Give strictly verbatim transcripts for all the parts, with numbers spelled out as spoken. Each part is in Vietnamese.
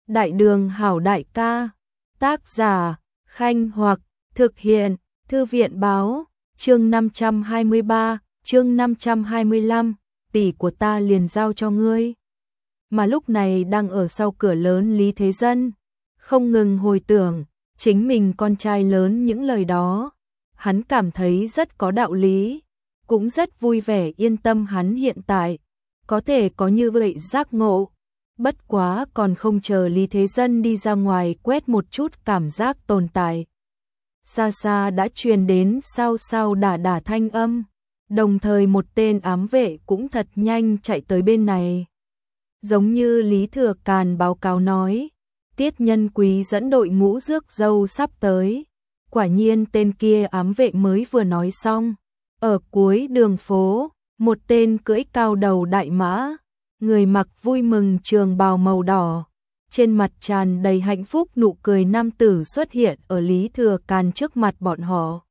Đại đường hảo đại ca, tác giả, Khanh Hoặc, thực hiện, Thư viện báo, chương năm trăm hai mươi ba, chương năm trăm hai mươi lăm, tỷ của ta liền giao cho ngươi. Mà lúc này đang ở sau cửa lớn Lý Thế Dân, không ngừng hồi tưởng, chính mình con trai lớn những lời đó. Hắn cảm thấy rất có đạo lý, cũng rất vui vẻ yên tâm hắn hiện tại, có thể có như vậy giác ngộ. Bất quá còn không chờ Lý Thế Dân đi ra ngoài quét một chút cảm giác tồn tại. Xa xa đã truyền đến sao sao đả đả thanh âm, đồng thời một tên ám vệ cũng thật nhanh chạy tới bên này. Giống như Lý Thừa Càn báo cáo nói, Tiết Nhân Quý dẫn đội ngũ rước dâu sắp tới. Quả nhiên tên kia ám vệ mới vừa nói xong, ở cuối đường phố, một tên cưỡi cao đầu đại mã, người mặc vui mừng trường bào màu đỏ, trên mặt tràn đầy hạnh phúc nụ cười nam tử xuất hiện ở Lý Thừa Càn trước mặt bọn họ.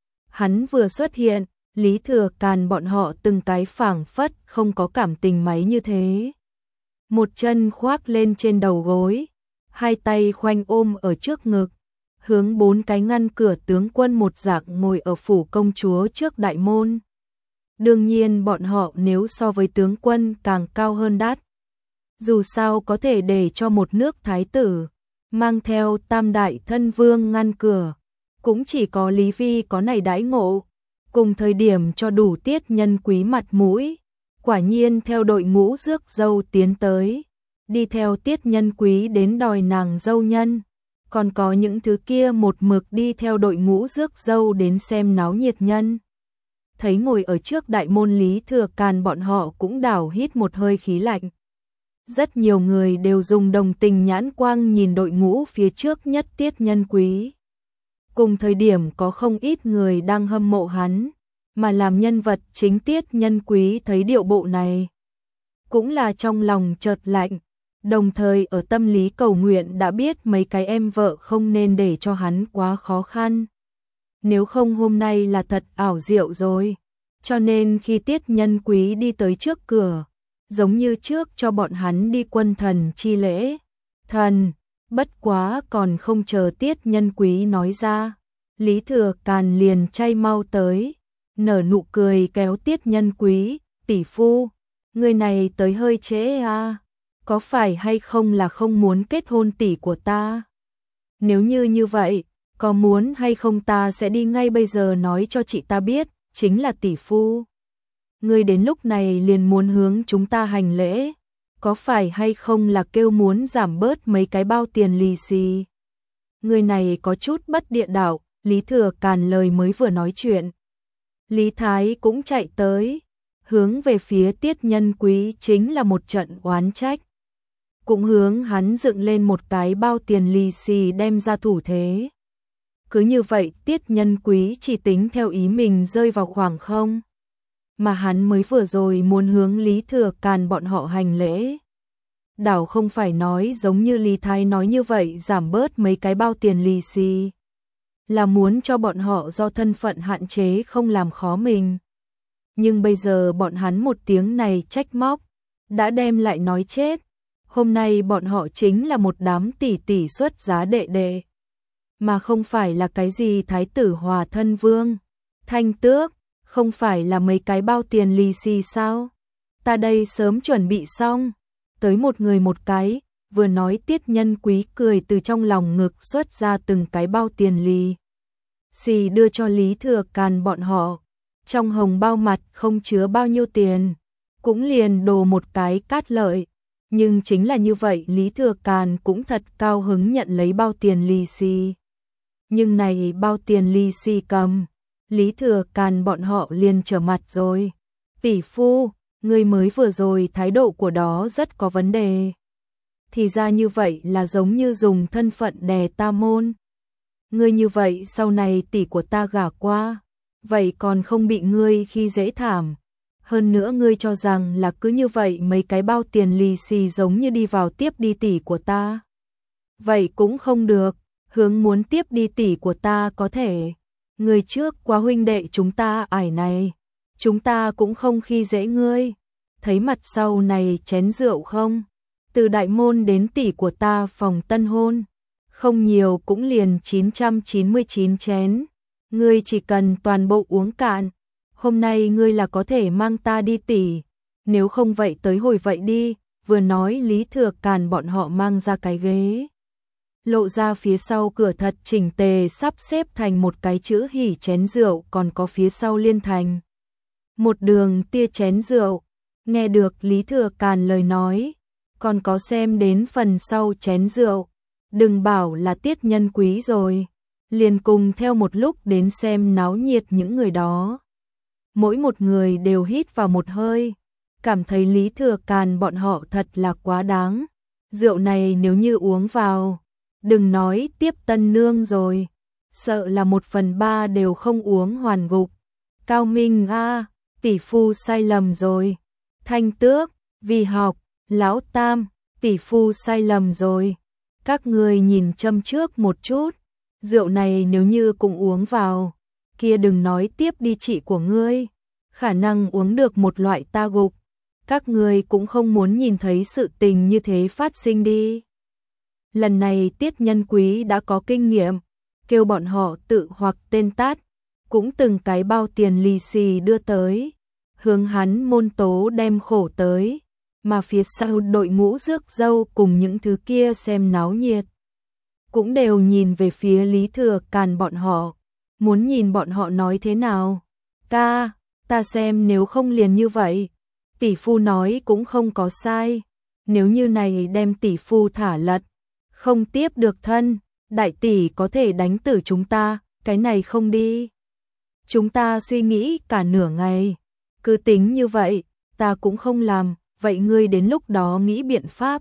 Hắn vừa xuất hiện, Lý Thừa Càn bọn họ từng cái phảng phất không có cảm tình mấy như thế. Một chân khoác lên trên đầu gối, hai tay khoanh ôm ở trước ngực, hướng bốn cái ngăn cửa tướng quân một dạng ngồi ở phủ công chúa trước đại môn. Đương nhiên bọn họ nếu so với tướng quân càng cao hơn đắt. Dù sao có thể để cho một nước thái tử mang theo tam đại thân vương ngăn cửa, cũng chỉ có Lý Vi có này đãi ngộ, cùng thời điểm cho đủ Tiết Nhân Quý mặt mũi. Quả nhiên theo đội ngũ rước dâu tiến tới, đi theo Tiết Nhân Quý đến đòi nàng dâu nhân. Còn có những thứ kia một mực đi theo đội ngũ rước dâu đến xem náo nhiệt nhân. Thấy ngồi ở trước đại môn Lý Thừa Càn bọn họ cũng đảo hít một hơi khí lạnh. Rất nhiều người đều dùng đồng tình nhãn quang nhìn đội ngũ phía trước nhất Tiết Nhân Quý. Cùng thời điểm có không ít người đang hâm mộ hắn, mà làm nhân vật chính Tiết Nhân Quý thấy điệu bộ này, cũng là trong lòng chợt lạnh. Đồng thời ở tâm lý cầu nguyện đã biết mấy cái em vợ không nên để cho hắn quá khó khăn. Nếu không hôm nay là thật ảo diệu rồi. Cho nên khi Tiết Nhân Quý đi tới trước cửa, giống như trước cho bọn hắn đi quân thần chi lễ. Thần, bất quá còn không chờ Tiết Nhân Quý nói ra, Lý Thừa Càn liền chay mau tới, nở nụ cười kéo Tiết Nhân Quý, tỷ phu, người này tới hơi trễ à. Có phải hay không là không muốn kết hôn tỷ của ta? Nếu như như vậy, có muốn hay không ta sẽ đi ngay bây giờ nói cho chị ta biết, chính là tỷ phu. Ngươi đến lúc này liền muốn hướng chúng ta hành lễ, có phải hay không là kêu muốn giảm bớt mấy cái bao tiền lì xì? Người này có chút bất địa đạo, Lý Thừa Càn lời mới vừa nói chuyện. Lý Thái cũng chạy tới, hướng về phía Tiết Nhân Quý chính là một trận oán trách. Cũng hướng hắn dựng lên một cái bao tiền lì xì đem ra thủ thế. Cứ như vậy Tiết Nhân Quý chỉ tính theo ý mình rơi vào khoảng không. Mà hắn mới vừa rồi muốn hướng Lý Thừa Càn bọn họ hành lễ. Đảo không phải nói giống như Lý Thái nói như vậy giảm bớt mấy cái bao tiền lì xì. Là muốn cho bọn họ do thân phận hạn chế không làm khó mình. Nhưng bây giờ bọn hắn một tiếng này trách móc, đã đem lại nói chết. Hôm nay bọn họ chính là một đám tỷ tỷ xuất giá đệ đệ, mà không phải là cái gì thái tử hòa thân vương, thanh tước, không phải là mấy cái bao tiền lì xì sao? Ta đây sớm chuẩn bị xong, tới một người một cái, vừa nói Tiết Nhân Quý cười từ trong lòng ngực xuất ra từng cái bao tiền lì xì đưa cho Lý Thừa Càn bọn họ, trong hồng bao mặt không chứa bao nhiêu tiền, cũng liền đồ một cái cát lợi. Nhưng chính là như vậy Lý Thừa Càn cũng thật cao hứng nhận lấy bao tiền lì xì. Nhưng này bao tiền lì xì cầm, Lý Thừa Càn bọn họ liền trở mặt rồi. Tỷ phu, người mới vừa rồi thái độ của đó rất có vấn đề. Thì ra như vậy là giống như dùng thân phận đè ta môn. Ngươi như vậy sau này tỷ của ta gả qua, vậy còn không bị ngươi khi dễ thảm. Hơn nữa ngươi cho rằng là cứ như vậy mấy cái bao tiền lì xì giống như đi vào tiếp đi tỷ của ta. Vậy cũng không được, hướng muốn tiếp đi tỷ của ta có thể. Người trước quá huynh đệ chúng ta ải này, chúng ta cũng không khi dễ ngươi. Thấy mặt sau này chén rượu không? Từ đại môn đến tỷ của ta phòng tân hôn, không nhiều cũng liền chín trăm chín mươi chín chén, ngươi chỉ cần toàn bộ uống cạn, hôm nay ngươi là có thể mang ta đi tỷ, nếu không vậy tới hồi vậy đi, vừa nói Lý Thừa Càn bọn họ mang ra cái ghế. Lộ ra phía sau cửa thật chỉnh tề sắp xếp thành một cái chữ hỉ chén rượu còn có phía sau liên thành. Một đường tia chén rượu, nghe được Lý Thừa Càn lời nói, còn có xem đến phần sau chén rượu, đừng bảo là tiết nhân quý rồi, liền cùng theo một lúc đến xem náo nhiệt những người đó. Mỗi một người đều hít vào một hơi, cảm thấy Lý Thừa Càn bọn họ thật là quá đáng, rượu này nếu như uống vào, đừng nói tiếp tân nương rồi, sợ là một phần ba đều không uống hoàn gục. Cao Minh a, tỷ phu sai lầm rồi. Thanh Tước, vì học, Lão Tam, tỷ phu sai lầm rồi. Các người nhìn châm trước một chút, rượu này nếu như cũng uống vào, kia đừng nói tiếp đi chị của ngươi, khả năng uống được một loại ta gục. Các người cũng không muốn nhìn thấy sự tình như thế phát sinh đi. Lần này Tiết Nhân Quý đã có kinh nghiệm, kêu bọn họ tự hoặc tên tát, cũng từng cái bao tiền lì xì đưa tới, hướng hắn môn tố đem khổ tới, mà phía sau đội ngũ rước dâu cùng những thứ kia xem náo nhiệt, cũng đều nhìn về phía Lý Thừa Càn bọn họ, muốn nhìn bọn họ nói thế nào. Ca, ta xem nếu không liền như vậy, tỷ phu nói cũng không có sai, nếu như này đem tỷ phu thả lật, không tiếp được thân, đại tỷ có thể đánh tử chúng ta, cái này không đi. Chúng ta suy nghĩ cả nửa ngày, cứ tính như vậy, ta cũng không làm, vậy ngươi đến lúc đó nghĩ biện pháp.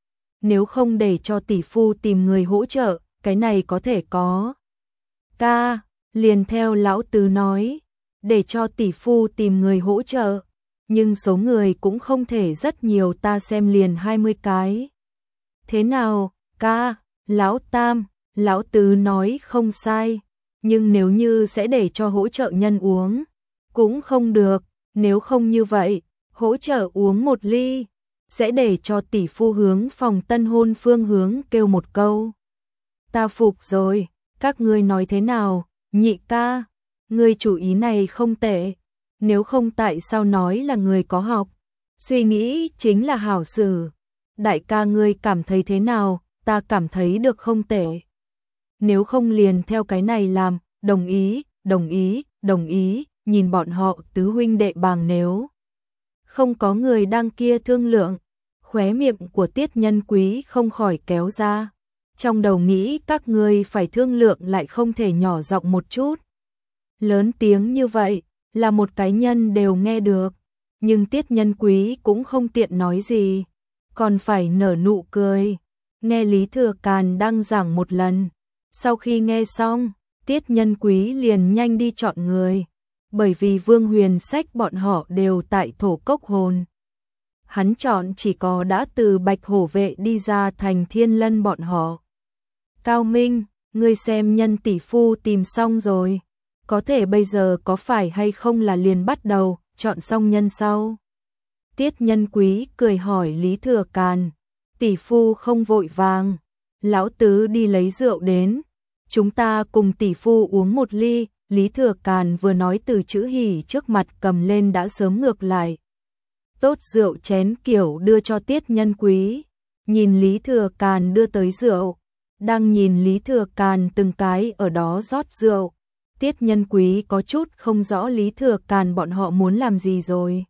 Nếu không để cho tỷ phu tìm người hỗ trợ, cái này có thể có. Ca, liền theo lão tứ nói, để cho tỷ phu tìm người hỗ trợ, nhưng số người cũng không thể rất nhiều, ta xem liền hai mươi cái. Thế nào, ca? Lão Tam, lão tứ nói không sai, nhưng nếu như sẽ để cho hỗ trợ nhân uống, cũng không được, nếu không như vậy, hỗ trợ uống một ly, sẽ để cho tỷ phu hướng phòng tân hôn phương hướng kêu một câu. Ta phục rồi, các ngươi nói thế nào? Nhị ca, ngươi chủ ý này không tệ, nếu không tại sao nói là người có học, suy nghĩ chính là hảo xử. Đại ca ngươi cảm thấy thế nào? Ta cảm thấy được không tệ. Nếu không liền theo cái này làm, đồng ý, đồng ý, đồng ý, nhìn bọn họ tứ huynh đệ bàng nếu. Không có người đang kia thương lượng, khóe miệng của Tiết Nhân Quý không khỏi kéo ra. Trong đầu nghĩ các ngươi phải thương lượng lại không thể nhỏ giọng một chút. Lớn tiếng như vậy, là một cái nhân đều nghe được, nhưng Tiết Nhân Quý cũng không tiện nói gì, còn phải nở nụ cười. Nghe Lý Thừa Càn đang giảng một lần, sau khi nghe xong, Tiết Nhân Quý liền nhanh đi chọn người, bởi vì Vương Huyền Sách bọn họ đều tại Thổ Cốc Hồn. Hắn chọn chỉ có đã từ Bạch Hổ Vệ đi ra thành Thiên Lân bọn họ. Cao Minh, ngươi xem nhân tỷ phu tìm xong rồi, có thể bây giờ có phải hay không là liền bắt đầu, chọn xong nhân sau. Tiết Nhân Quý cười hỏi Lý Thừa Càn, tỷ phu không vội vàng, lão tứ đi lấy rượu đến, chúng ta cùng tỷ phu uống một ly. Lý Thừa Càn vừa nói từ chữ hỉ trước mặt cầm lên đã sớm ngược lại. Tốt rượu chén kiểu đưa cho Tiết Nhân Quý, nhìn Lý Thừa Càn đưa tới rượu, đang nhìn Lý Thừa Càn từng cái ở đó rót rượu. Tiết Nhân Quý có chút không rõ Lý Thừa Càn bọn họ muốn làm gì rồi.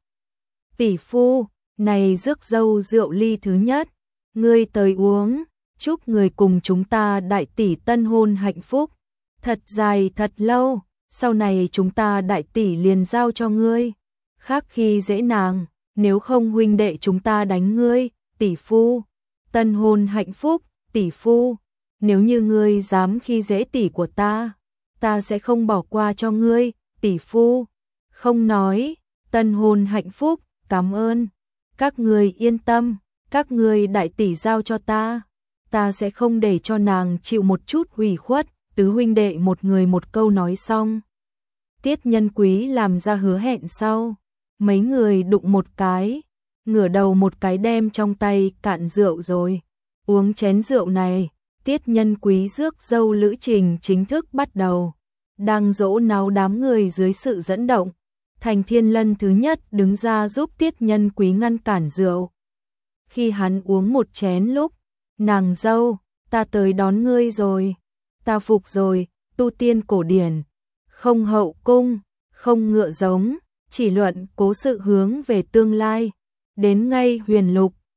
Tỷ phu, này rước dâu rượu ly thứ nhất, ngươi tới uống, chúc người cùng chúng ta đại tỷ tân hôn hạnh phúc, thật dài thật lâu, sau này chúng ta đại tỷ liền giao cho ngươi, khác khi dễ nàng, nếu không huynh đệ chúng ta đánh ngươi. Tỷ phu, tân hôn hạnh phúc, tỷ phu, nếu như ngươi dám khi dễ tỷ của ta, ta sẽ không bỏ qua cho ngươi. Tỷ phu, không nói, tân hôn hạnh phúc, cảm ơn, các ngươi yên tâm, các ngươi đại tỷ giao cho ta, ta sẽ không để cho nàng chịu một chút ủy khuất. Tứ huynh đệ một người một câu nói xong, Tiết Nhân Quý làm ra hứa hẹn sau, mấy người đụng một cái, ngửa đầu một cái đem trong tay cạn rượu rồi. Uống chén rượu này, tiết nhân quý rước dâu lữ trình chính thức bắt đầu. Đang dỗ náo đám người dưới sự dẫn động. Thành Thiên Lân thứ nhất đứng ra giúp tiết nhân quý ngăn cản rượu. Khi hắn uống một chén lúc, nàng dâu, ta tới đón ngươi rồi, ta phục rồi, tu tiên cổ điển, không hậu cung, không ngựa giống, chỉ luận cố sự hướng về tương lai, đến ngay huyền lục,